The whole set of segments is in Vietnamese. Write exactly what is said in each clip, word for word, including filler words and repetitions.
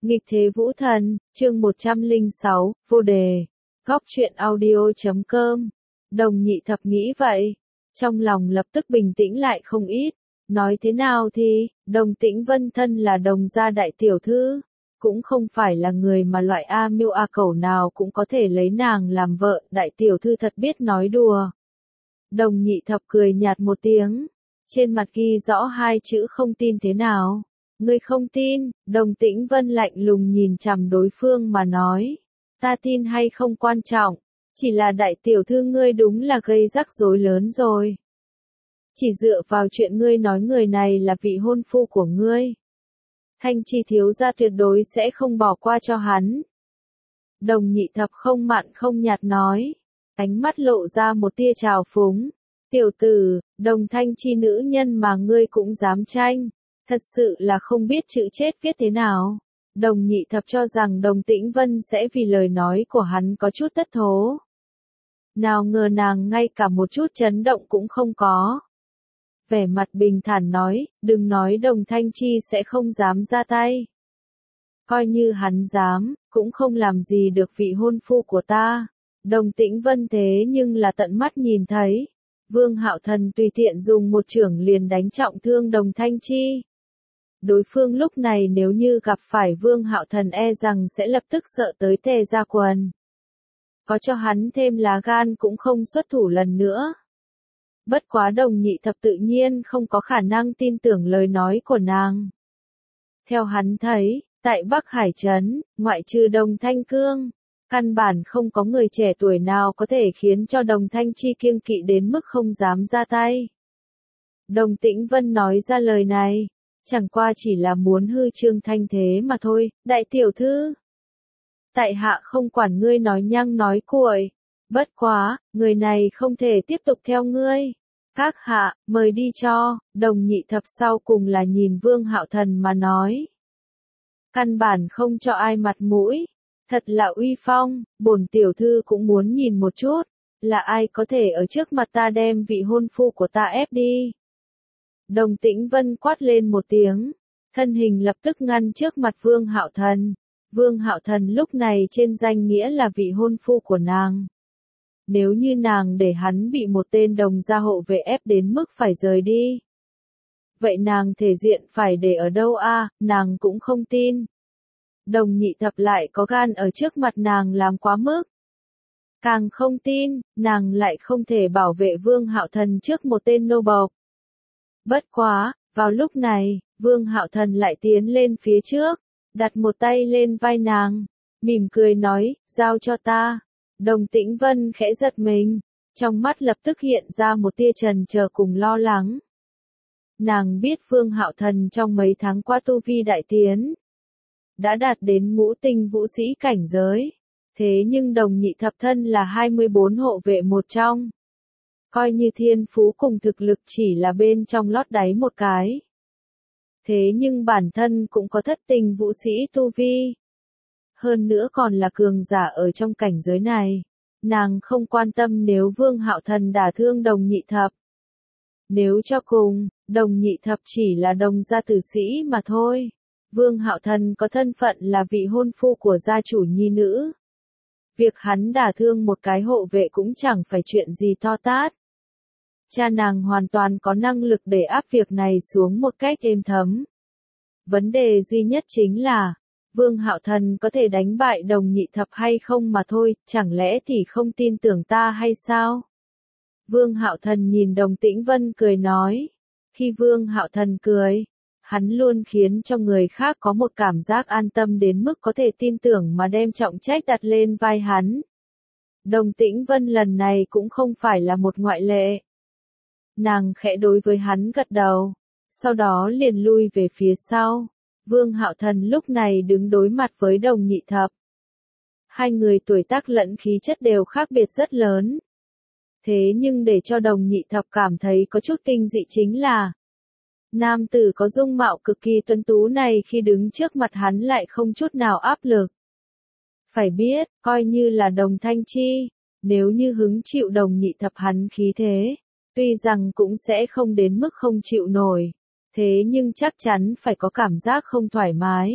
Nghịch thế vũ thần, chương một trăm lẻ sáu, vô đề. Góc truyện audio chấm com. Đồng nhị thập nghĩ vậy. Trong lòng lập tức bình tĩnh lại không ít. Nói thế nào thì, Đồng Tĩnh Vân thân là Đồng gia đại tiểu thư. Cũng không phải là người mà loại A miêu A cẩu nào cũng có thể lấy nàng làm vợ. Đại tiểu thư thật biết nói đùa. Đồng nhị thập cười nhạt một tiếng. Trên mặt ghi rõ hai chữ không tin thế nào. Ngươi không tin, Đồng Tĩnh Vân lạnh lùng nhìn chằm đối phương mà nói. Ta tin hay không quan trọng, chỉ là đại tiểu thư ngươi đúng là gây rắc rối lớn rồi. Chỉ dựa vào chuyện ngươi nói người này là vị hôn phu của ngươi. Thanh Chi thiếu gia tuyệt đối sẽ không bỏ qua cho hắn. Đồng nhị thập không mặn không nhạt nói, ánh mắt lộ ra một tia trào phúng. Tiểu tử, Đồng Thanh Chi nữ nhân mà ngươi cũng dám tranh. Thật sự là không biết chữ chết viết thế nào. Đồng nhị thập cho rằng Đồng Tĩnh Vân sẽ vì lời nói của hắn có chút thất thố. Nào ngờ nàng ngay cả một chút chấn động cũng không có. Vẻ mặt bình thản nói, đừng nói Đồng Thanh Chi sẽ không dám ra tay. Coi như hắn dám, cũng không làm gì được vị hôn phu của ta. Đồng Tĩnh Vân thế nhưng là tận mắt nhìn thấy. Vương Hạo Thần tùy tiện dùng một chưởng liền đánh trọng thương Đồng Thanh Chi. Đối phương lúc này nếu như gặp phải Vương Hạo Thần e rằng sẽ lập tức sợ tới tè ra quần. Có cho hắn thêm lá gan cũng không xuất thủ lần nữa. Bất quá Đồng nhị thập tự nhiên không có khả năng tin tưởng lời nói của nàng. Theo hắn thấy, tại Bắc Hải Trấn, ngoại trừ Đồng Thanh Cương, căn bản không có người trẻ tuổi nào có thể khiến cho Đồng Thanh Chi kiêng kỵ đến mức không dám ra tay. Đồng Tĩnh Vân nói ra lời này. Chẳng qua chỉ là muốn hư trương thanh thế mà thôi, đại tiểu thư. Tại hạ không quản ngươi nói nhăng nói cuội. Bất quá, người này không thể tiếp tục theo ngươi. Các hạ, mời đi cho, Đồng nhị thập sau cùng là nhìn Vương Hạo Thần mà nói. Căn bản không cho ai mặt mũi. Thật là uy phong, bổn tiểu thư cũng muốn nhìn một chút. Là ai có thể ở trước mặt ta đem vị hôn phu của ta ép đi. Đồng Tĩnh Vân quát lên một tiếng, thân hình lập tức ngăn trước mặt Vương Hạo Thần. Vương Hạo Thần lúc này trên danh nghĩa là vị hôn phu của nàng. Nếu như nàng để hắn bị một tên đồng gia hộ vệ ép đến mức phải rời đi. Vậy nàng thể diện phải để ở đâu a? À, nàng cũng không tin. Đồng nhị thập lại có gan ở trước mặt nàng làm quá mức. Càng không tin, nàng lại không thể bảo vệ Vương Hạo Thần trước một tên nô bộc. Bất quá, vào lúc này, Vương Hạo Thần lại tiến lên phía trước, đặt một tay lên vai nàng, mỉm cười nói, giao cho ta. Đồng Tĩnh Vân khẽ giật mình, trong mắt lập tức hiện ra một tia trần chờ cùng lo lắng. Nàng biết Vương Hạo Thần trong mấy tháng qua tu vi đại tiến, đã đạt đến ngũ tinh vũ sĩ cảnh giới, thế nhưng Đồng nhị thập thân là hai mươi bốn hộ vệ một trong. Coi như thiên phú cùng thực lực chỉ là bên trong lót đáy một cái. Thế nhưng bản thân cũng có thất tình vũ sĩ tu vi. Hơn nữa còn là cường giả ở trong cảnh giới này. Nàng không quan tâm nếu Vương Hạo Thần đả thương Đồng nhị thập. Nếu cho cùng, Đồng nhị thập chỉ là đồng gia tử sĩ mà thôi. Vương Hạo Thần có thân phận là vị hôn phu của gia chủ nhi nữ. Việc hắn đả thương một cái hộ vệ cũng chẳng phải chuyện gì to tát. Cha nàng hoàn toàn có năng lực để áp việc này xuống một cách êm thấm. Vấn đề duy nhất chính là, Vương Hạo Thần có thể đánh bại Đồng nhị thập hay không mà thôi, chẳng lẽ thì không tin tưởng ta hay sao? Vương Hạo Thần nhìn Đồng Tĩnh Vân cười nói. Khi Vương Hạo Thần cười, hắn luôn khiến cho người khác có một cảm giác an tâm đến mức có thể tin tưởng mà đem trọng trách đặt lên vai hắn. Đồng Tĩnh Vân lần này cũng không phải là một ngoại lệ. Nàng khẽ đối với hắn gật đầu, sau đó liền lui về phía sau. Vương Hạo Thần lúc này đứng đối mặt với Đồng nhị thập. Hai người tuổi tác lẫn khí chất đều khác biệt rất lớn. Thế nhưng để cho Đồng nhị thập cảm thấy có chút kinh dị chính là, nam tử có dung mạo cực kỳ tuấn tú này khi đứng trước mặt hắn lại không chút nào áp lực. Phải biết, coi như là Đồng Thanh Chi, nếu như hứng chịu Đồng nhị thập hắn khí thế, tuy rằng cũng sẽ không đến mức không chịu nổi, thế nhưng chắc chắn phải có cảm giác không thoải mái.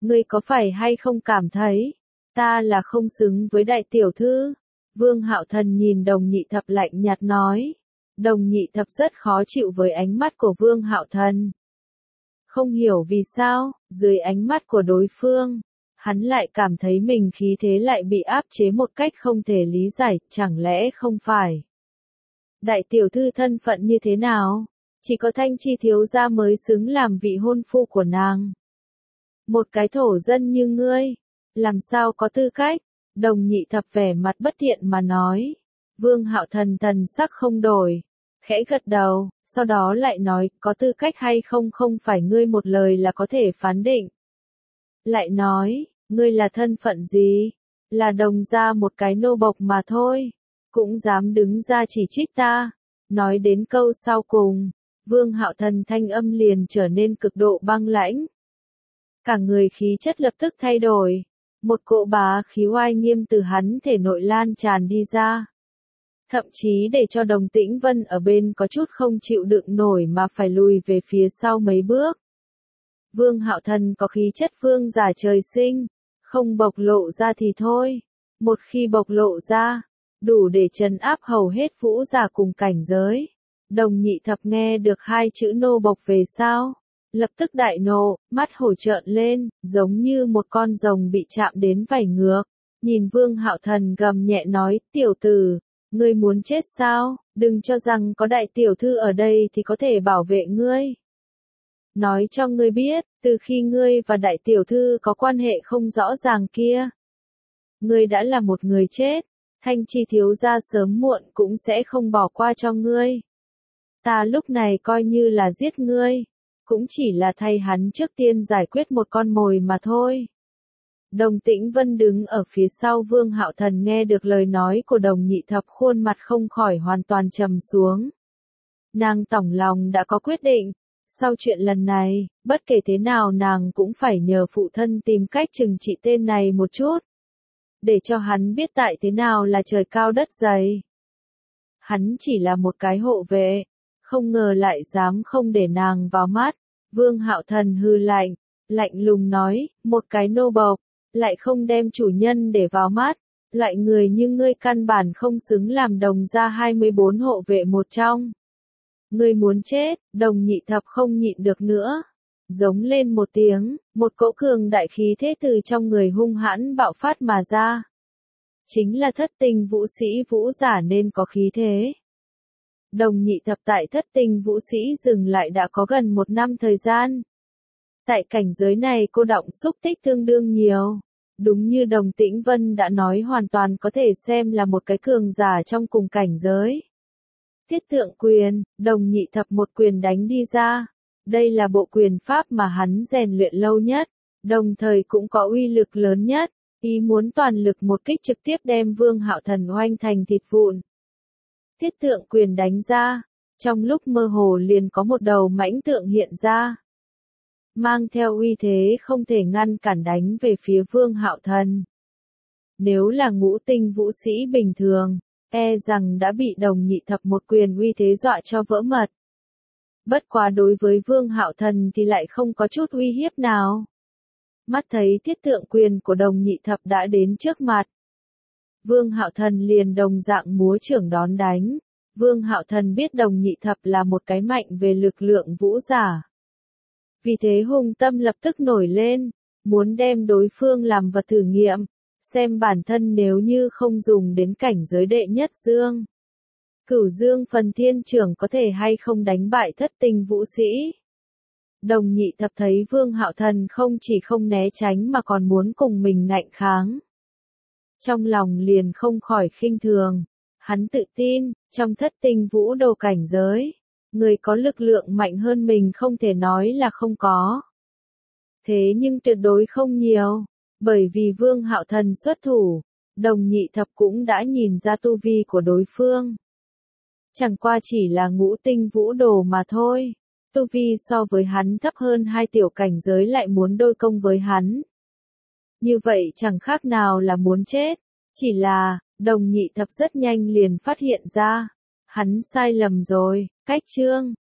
ngươi có phải hay không cảm thấy, ta là không xứng với đại tiểu thư? Vương Hạo Thần nhìn Đồng Nhị Thập lạnh nhạt nói. Đồng Nhị Thập rất khó chịu với ánh mắt của Vương Hạo Thần. Không hiểu vì sao, dưới ánh mắt của đối phương, hắn lại cảm thấy mình khí thế lại bị áp chế một cách không thể lý giải, chẳng lẽ không phải? Đại tiểu thư thân phận như thế nào? Chỉ có Thanh Chi thiếu gia mới xứng làm vị hôn phu của nàng. Một cái thổ dân như ngươi, làm sao có tư cách? Đồng Nhị Thập vẻ mặt bất thiện mà nói. Vương Hạo Thần thần sắc không đổi, khẽ gật đầu, sau đó lại nói, có tư cách hay không không phải ngươi một lời là có thể phán định. Lại nói, ngươi là thân phận gì? Là đồng gia một cái nô bộc mà thôi, cũng dám đứng ra chỉ trích ta. Nói đến câu sau cùng, Vương Hạo Thần thanh âm liền trở nên cực độ băng lãnh. Cả người khí chất lập tức thay đổi, một cỗ bá khí oai nghiêm từ hắn thể nội lan tràn đi ra. Thậm chí để cho Đồng Tĩnh Vân ở bên có chút không chịu đựng nổi mà phải lùi về phía sau mấy bước. Vương Hạo Thần có khí chất vương giả trời sinh, không bộc lộ ra thì thôi, một khi bộc lộ ra, đủ để trấn áp hầu hết vũ giả cùng cảnh giới. Đồng Nhị Thập nghe được hai chữ nô bộc về sau, lập tức đại nộ, mắt hổ trợn lên, giống như một con rồng bị chạm đến vảy ngược. Nhìn Vương Hạo Thần gầm nhẹ nói, tiểu tử, ngươi muốn chết sao? Đừng cho rằng có đại tiểu thư ở đây thì có thể bảo vệ ngươi. Nói cho ngươi biết, từ khi ngươi và đại tiểu thư có quan hệ không rõ ràng kia, ngươi đã là một người chết, Thanh Chi thiếu gia sớm muộn cũng sẽ không bỏ qua cho ngươi. Ta lúc này coi như là giết ngươi, cũng chỉ là thay hắn trước tiên giải quyết một con mồi mà thôi. Đồng Tĩnh Vân đứng ở phía sau Vương Hạo Thần nghe được lời nói của Đồng Nhị Thập, khuôn mặt không khỏi hoàn toàn trầm xuống. Nàng tổng lòng đã có quyết định, sau chuyện lần này, bất kể thế nào nàng cũng phải nhờ phụ thân tìm cách trừng trị tên này một chút, để cho hắn biết tại thế nào là trời cao đất dày. Hắn chỉ là một cái hộ vệ, không ngờ lại dám không để nàng vào mắt. Vương Hạo Thần hừ lạnh, lạnh lùng nói, một cái nô bộc, lại không đem chủ nhân để vào mắt, loại người như ngươi căn bản không xứng làm đồng gia hai mươi bốn hộ vệ một trong. Ngươi muốn chết? Đồng Nhị Thập không nhịn được nữa, giống lên một tiếng, một cỗ cường đại khí thế từ trong người hung hãn bạo phát mà ra. Chính là thất tinh vũ sĩ vũ giả nên có khí thế. Đồng Nhị Thập tại thất tinh vũ sĩ dừng lại đã có gần một năm thời gian. Tại cảnh giới này cô đọng xúc tích tương đương nhiều. Đúng như Đồng Tĩnh Vân đã nói, hoàn toàn có thể xem là một cái cường giả trong cùng cảnh giới. Thiết Tượng Quyền, Đồng Nhị Thập một quyền đánh đi ra. Đây là bộ quyền pháp mà hắn rèn luyện lâu nhất, đồng thời cũng có uy lực lớn nhất, ý muốn toàn lực một kích trực tiếp đem Vương Hạo Thần oanh thành thịt vụn. Thiết Tượng Quyền đánh ra, trong lúc mơ hồ liền có một đầu mãnh tượng hiện ra, mang theo uy thế không thể ngăn cản đánh về phía Vương Hạo Thần. Nếu là ngũ tinh vũ sĩ bình thường, e rằng đã bị Đồng Nhị Thập một quyền uy thế dọa cho vỡ mật. Bất quá đối với Vương Hạo Thần thì lại không có chút uy hiếp nào. Mắt thấy Thiết Tượng Quyền của Đồng Nhị Thập đã đến trước mặt, Vương Hạo Thần liền đồng dạng múa chưởng đón đánh. Vương Hạo Thần biết Đồng Nhị Thập là một cái mạnh về lực lượng vũ giả, vì thế hung tâm lập tức nổi lên, muốn đem đối phương làm vật thử nghiệm, xem bản thân nếu như không dùng đến cảnh giới đệ nhất dương, Cửu Dương Phần Thiên Chưởng có thể hay không đánh bại thất tinh vũ sĩ. Đồng Nhị Thập thấy Vương Hạo Thần không chỉ không né tránh mà còn muốn cùng mình ngạnh kháng, trong lòng liền không khỏi khinh thường. Hắn tự tin, trong thất tinh vũ đồ cảnh giới, người có lực lượng mạnh hơn mình không thể nói là không có. Thế nhưng tuyệt đối không nhiều, bởi vì Vương Hạo Thần xuất thủ, Đồng Nhị Thập cũng đã nhìn ra tu vi của đối phương. Chẳng qua chỉ là ngũ tinh vũ đồ mà thôi, tu vi so với hắn thấp hơn hai tiểu cảnh giới lại muốn đôi công với hắn. Như vậy chẳng khác nào là muốn chết, chỉ là, Đồng Nhị Thập rất nhanh liền phát hiện ra, hắn sai lầm rồi, cách chương.